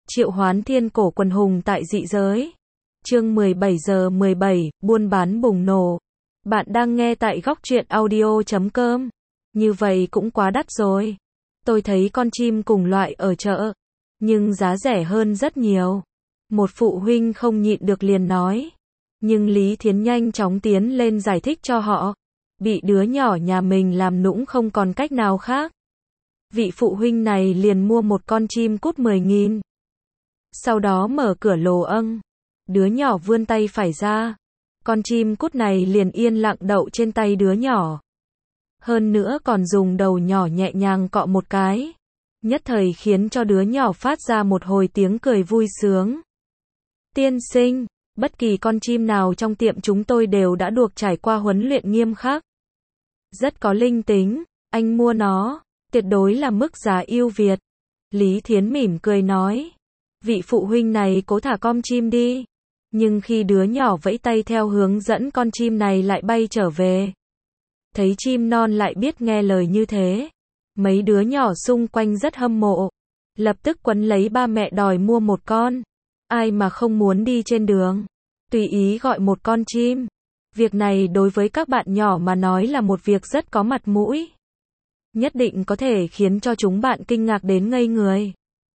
Triệu Hoán Thiên Cổ Quần Hùng tại dị giới. Chương 17 giờ 17, buôn bán bùng nổ. Bạn đang nghe tại góc truyện audio.com. Như vậy cũng quá đắt rồi. Tôi thấy con chim cùng loại ở chợ, nhưng giá rẻ hơn rất nhiều. Một phụ huynh không nhịn được liền nói. Nhưng Lý Thiến nhanh chóng tiến lên giải thích cho họ. Bị đứa nhỏ nhà mình làm nũng không còn cách nào khác. Vị phụ huynh này liền mua một con chim cút 10.000. Sau đó mở cửa lồ âng. Đứa nhỏ vươn tay phải ra. Con chim cút này liền yên lặng đậu trên tay đứa nhỏ. Hơn nữa còn dùng đầu nhỏ nhẹ nhàng cọ một cái. Nhất thời khiến cho đứa nhỏ phát ra một hồi tiếng cười vui sướng. Tiên sinh, bất kỳ con chim nào trong tiệm chúng tôi đều đã được trải qua huấn luyện nghiêm khắc. Rất có linh tính, anh mua nó, tuyệt đối là mức giá ưu việt. Lý Thiến mỉm cười nói. Vị phụ huynh này cố thả con chim đi. Nhưng khi đứa nhỏ vẫy tay theo hướng dẫn con chim này lại bay trở về. Thấy chim non lại biết nghe lời như thế. Mấy đứa nhỏ xung quanh rất hâm mộ. Lập tức quấn lấy ba mẹ đòi mua một con. Ai mà không muốn đi trên đường. Tùy ý gọi một con chim. Việc này đối với các bạn nhỏ mà nói là một việc rất có mặt mũi. Nhất định có thể khiến cho chúng bạn kinh ngạc đến ngây người.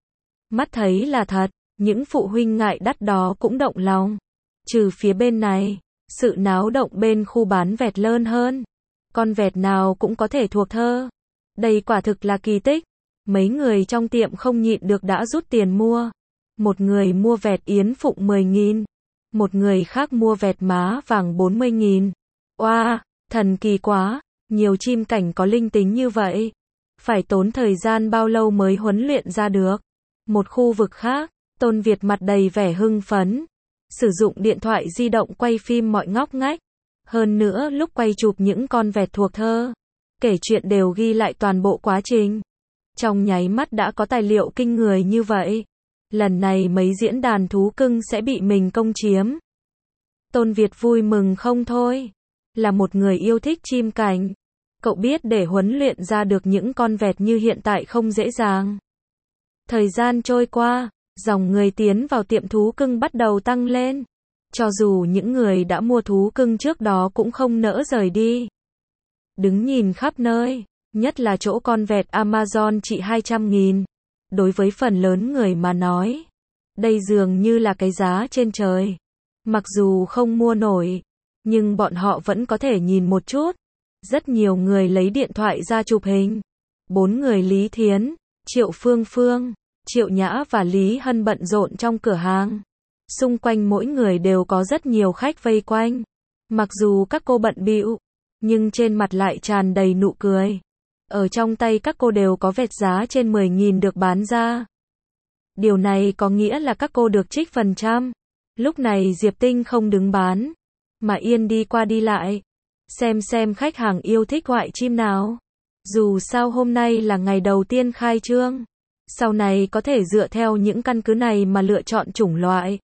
Mắt thấy là thật, những phụ huynh ngại đắt đó cũng động lòng. Trừ phía bên này, sự náo động bên khu bán vẹt lớn hơn. Con vẹt nào cũng có thể thuộc thơ. Đây quả thực là kỳ tích. Mấy người trong tiệm không nhịn được đã rút tiền mua. Một người mua vẹt yến phụng 10.000. Một người khác mua vẹt má vàng 40.000. Oa, thần kỳ quá, nhiều chim cảnh có linh tính như vậy. Phải tốn thời gian bao lâu mới huấn luyện ra được. Một khu vực khác, Tôn Việt mặt đầy vẻ hưng phấn. Sử dụng điện thoại di động quay phim mọi ngóc ngách. Hơn nữa lúc quay chụp những con vẹt thuộc thơ, kể chuyện đều ghi lại toàn bộ quá trình. Trong nháy mắt đã có tài liệu kinh người như vậy. Lần này mấy diễn đàn thú cưng sẽ bị mình công chiếm. Tôn Việt vui mừng không thôi. Là một người yêu thích chim cảnh. Cậu biết để huấn luyện ra được những con vẹt như hiện tại không dễ dàng. Thời gian trôi qua, dòng người tiến vào tiệm thú cưng bắt đầu tăng lên. Cho dù những người đã mua thú cưng trước đó cũng không nỡ rời đi. Đứng nhìn khắp nơi, nhất là chỗ con vẹt Amazon trị 200.000. Đối với phần lớn người mà nói, đây dường như là cái giá trên trời. Mặc dù không mua nổi, nhưng bọn họ vẫn có thể nhìn một chút. Rất nhiều người lấy điện thoại ra chụp hình. 4 người Lý Thiến, Triệu Phương Phương, Triệu Nhã và Lý Hân bận rộn trong cửa hàng. Xung quanh mỗi người đều có rất nhiều khách vây quanh. Mặc dù các cô bận bịu, nhưng trên mặt lại tràn đầy nụ cười. Ở trong tay các cô đều có vẹt giá trên 10.000 được bán ra. Điều này có nghĩa là các cô được trích phần trăm. Lúc này Diệp Tinh không đứng bán, mà yên đi qua đi lại. Xem khách hàng yêu thích loại chim nào. Dù sao hôm nay là ngày đầu tiên khai trương. Sau này có thể dựa theo những căn cứ này mà lựa chọn chủng loại.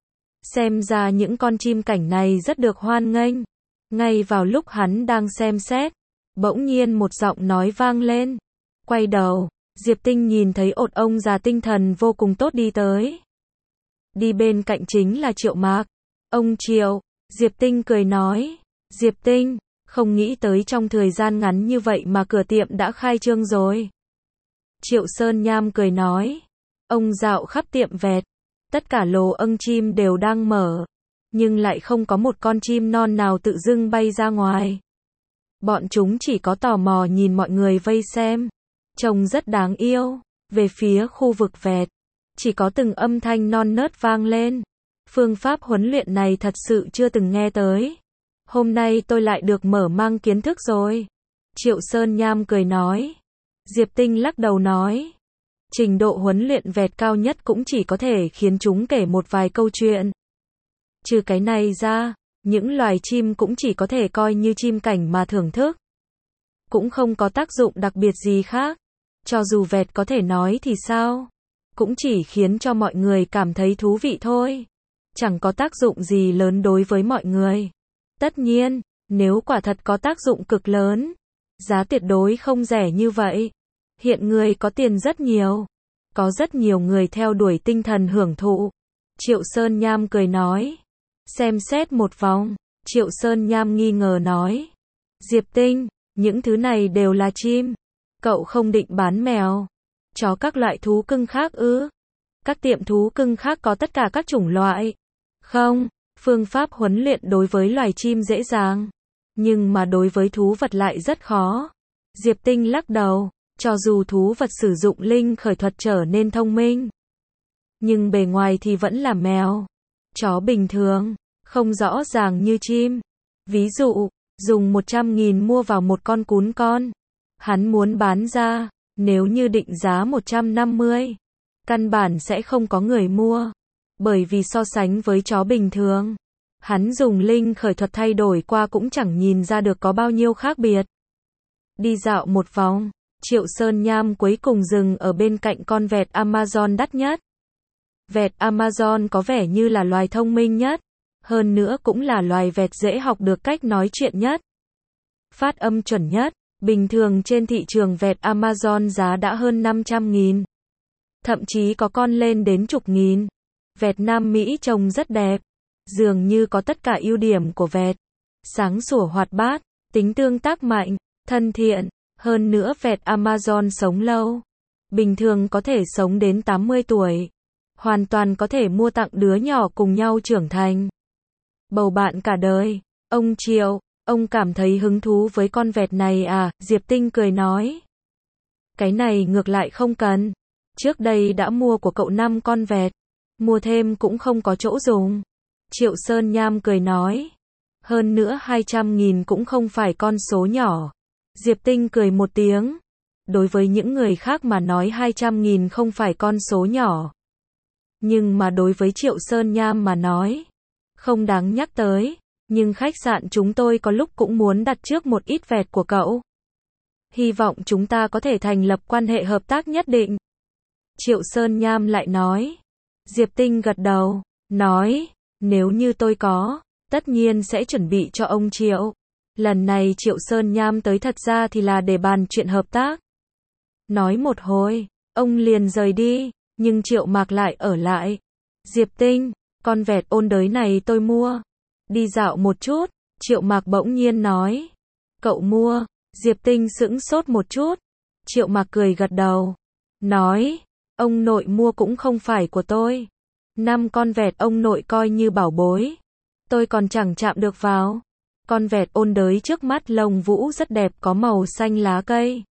Xem ra những con chim cảnh này rất được hoan nghênh. Ngay vào lúc hắn đang xem xét, bỗng nhiên một giọng nói vang lên. Quay đầu, Diệp Tinh nhìn thấy một ông già tinh thần vô cùng tốt đi tới. Đi bên cạnh chính là Triệu Mạc. Ông Triệu, Diệp Tinh cười nói. Diệp Tinh, không nghĩ tới trong thời gian ngắn như vậy mà cửa tiệm đã khai trương rồi. Triệu Sơn Nham cười nói. Ông dạo khắp tiệm vẹt. Tất cả lồ âng chim đều đang mở. Nhưng lại không có một con chim non nào tự dưng bay ra ngoài. Bọn chúng chỉ có tò mò nhìn mọi người vây xem. Trông rất đáng yêu. Về phía khu vực vẹt, chỉ có từng âm thanh non nớt vang lên. Phương pháp huấn luyện này thật sự chưa từng nghe tới. Hôm nay tôi lại được mở mang kiến thức rồi. Triệu Sơn Nham cười nói. Diệp Tinh lắc đầu nói. Trình độ huấn luyện vẹt cao nhất cũng chỉ có thể khiến chúng kể một vài câu chuyện. Trừ cái này ra, những loài chim cũng chỉ có thể coi như chim cảnh mà thưởng thức. Cũng không có tác dụng đặc biệt gì khác. Cho dù vẹt có thể nói thì sao? Cũng chỉ khiến cho mọi người cảm thấy thú vị thôi. Chẳng có tác dụng gì lớn đối với mọi người. Tất nhiên, nếu quả thật có tác dụng cực lớn, giá tuyệt đối không rẻ như vậy. Hiện người có tiền rất nhiều. Có rất nhiều người theo đuổi tinh thần hưởng thụ. Triệu Sơn Nham cười nói. Xem xét một vòng, Triệu Sơn Nham nghi ngờ nói. Diệp Tinh, những thứ này đều là chim. Cậu không định bán mèo, chó các loại thú cưng khác ư? Các tiệm thú cưng khác có tất cả các chủng loại. Không, phương pháp huấn luyện đối với loài chim dễ dàng, nhưng mà đối với thú vật lại rất khó. Diệp Tinh lắc đầu, cho dù thú vật sử dụng linh khởi thuật trở nên thông minh, nhưng bề ngoài thì vẫn là mèo, chó bình thường, không rõ ràng như chim. Ví dụ, dùng 100.000 mua vào một con cún con. Hắn muốn bán ra, nếu như định giá 150, căn bản sẽ không có người mua. Bởi vì so sánh với chó bình thường, hắn dùng linh khởi thuật thay đổi qua cũng chẳng nhìn ra được có bao nhiêu khác biệt. Đi dạo một vòng, Triệu Sơn Nham cuối cùng dừng ở bên cạnh con vẹt Amazon đắt nhất. Vẹt Amazon có vẻ như là loài thông minh nhất, hơn nữa cũng là loài vẹt dễ học được cách nói chuyện nhất. Phát âm chuẩn nhất, bình thường trên thị trường vẹt Amazon giá đã hơn 500.000. Thậm chí có con lên đến chục nghìn. Vẹt Nam Mỹ trông rất đẹp, dường như có tất cả ưu điểm của vẹt. Sáng sủa hoạt bát, tính tương tác mạnh, thân thiện, hơn nữa vẹt Amazon sống lâu. Bình thường có thể sống đến 80 tuổi. Hoàn toàn có thể mua tặng đứa nhỏ cùng nhau trưởng thành. Bầu bạn cả đời. Ông Triệu, ông cảm thấy hứng thú với con vẹt này à? Diệp Tinh cười nói. Cái này ngược lại không cần. Trước đây đã mua của cậu 5 con vẹt. Mua thêm cũng không có chỗ dùng. Triệu Sơn Nham cười nói. Hơn nữa 200.000 cũng không phải con số nhỏ. Diệp Tinh cười một tiếng. Đối với những người khác mà nói 200.000 không phải con số nhỏ. Nhưng mà đối với Triệu Sơn Nham mà nói, không đáng nhắc tới. Nhưng khách sạn chúng tôi có lúc cũng muốn đặt trước một ít vẹt của cậu. Hy vọng chúng ta có thể thành lập quan hệ hợp tác nhất định. Triệu Sơn Nham lại nói. Diệp Tinh gật đầu, nói, nếu như tôi có, tất nhiên sẽ chuẩn bị cho ông Triệu. Lần này Triệu Sơn Nham tới thật ra thì là để bàn chuyện hợp tác. Nói một hồi, ông liền rời đi, nhưng Triệu Mạc lại ở lại. Diệp Tinh, con vẹt ôn đới này tôi mua. Đi dạo một chút, Triệu Mạc bỗng nhiên nói. Cậu mua? Diệp Tinh sững sốt một chút. Triệu Mạc cười gật đầu. Nói, ông nội mua cũng không phải của tôi. 5 con vẹt ông nội coi như bảo bối. Tôi còn chẳng chạm được vào. Con vẹt ôn đới trước mắt lông vũ rất đẹp có màu xanh lá cây.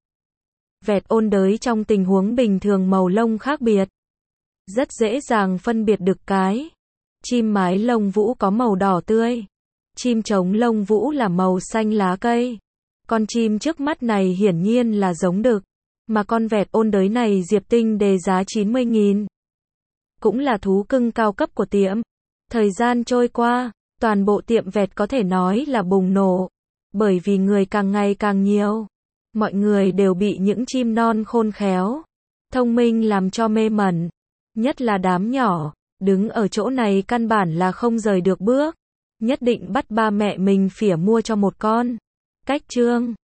Vẹt ôn đới trong tình huống bình thường màu lông khác biệt. Rất dễ dàng phân biệt được cái. Chim mái lông vũ có màu đỏ tươi. Chim trống lông vũ là màu xanh lá cây. Con chim trước mắt này hiển nhiên là giống đực. Mà con vẹt ôn đới này Diệp Tinh đề giá 90.000. Cũng là thú cưng cao cấp của tiệm. Thời gian trôi qua, toàn bộ tiệm vẹt có thể nói là bùng nổ. Bởi vì người càng ngày càng nhiều. Mọi người đều bị những chim non khôn khéo, thông minh làm cho mê mẩn. Nhất là đám nhỏ, đứng ở chỗ này căn bản là không rời được bước. Nhất định bắt ba mẹ mình phỉa mua cho một con. Cách chương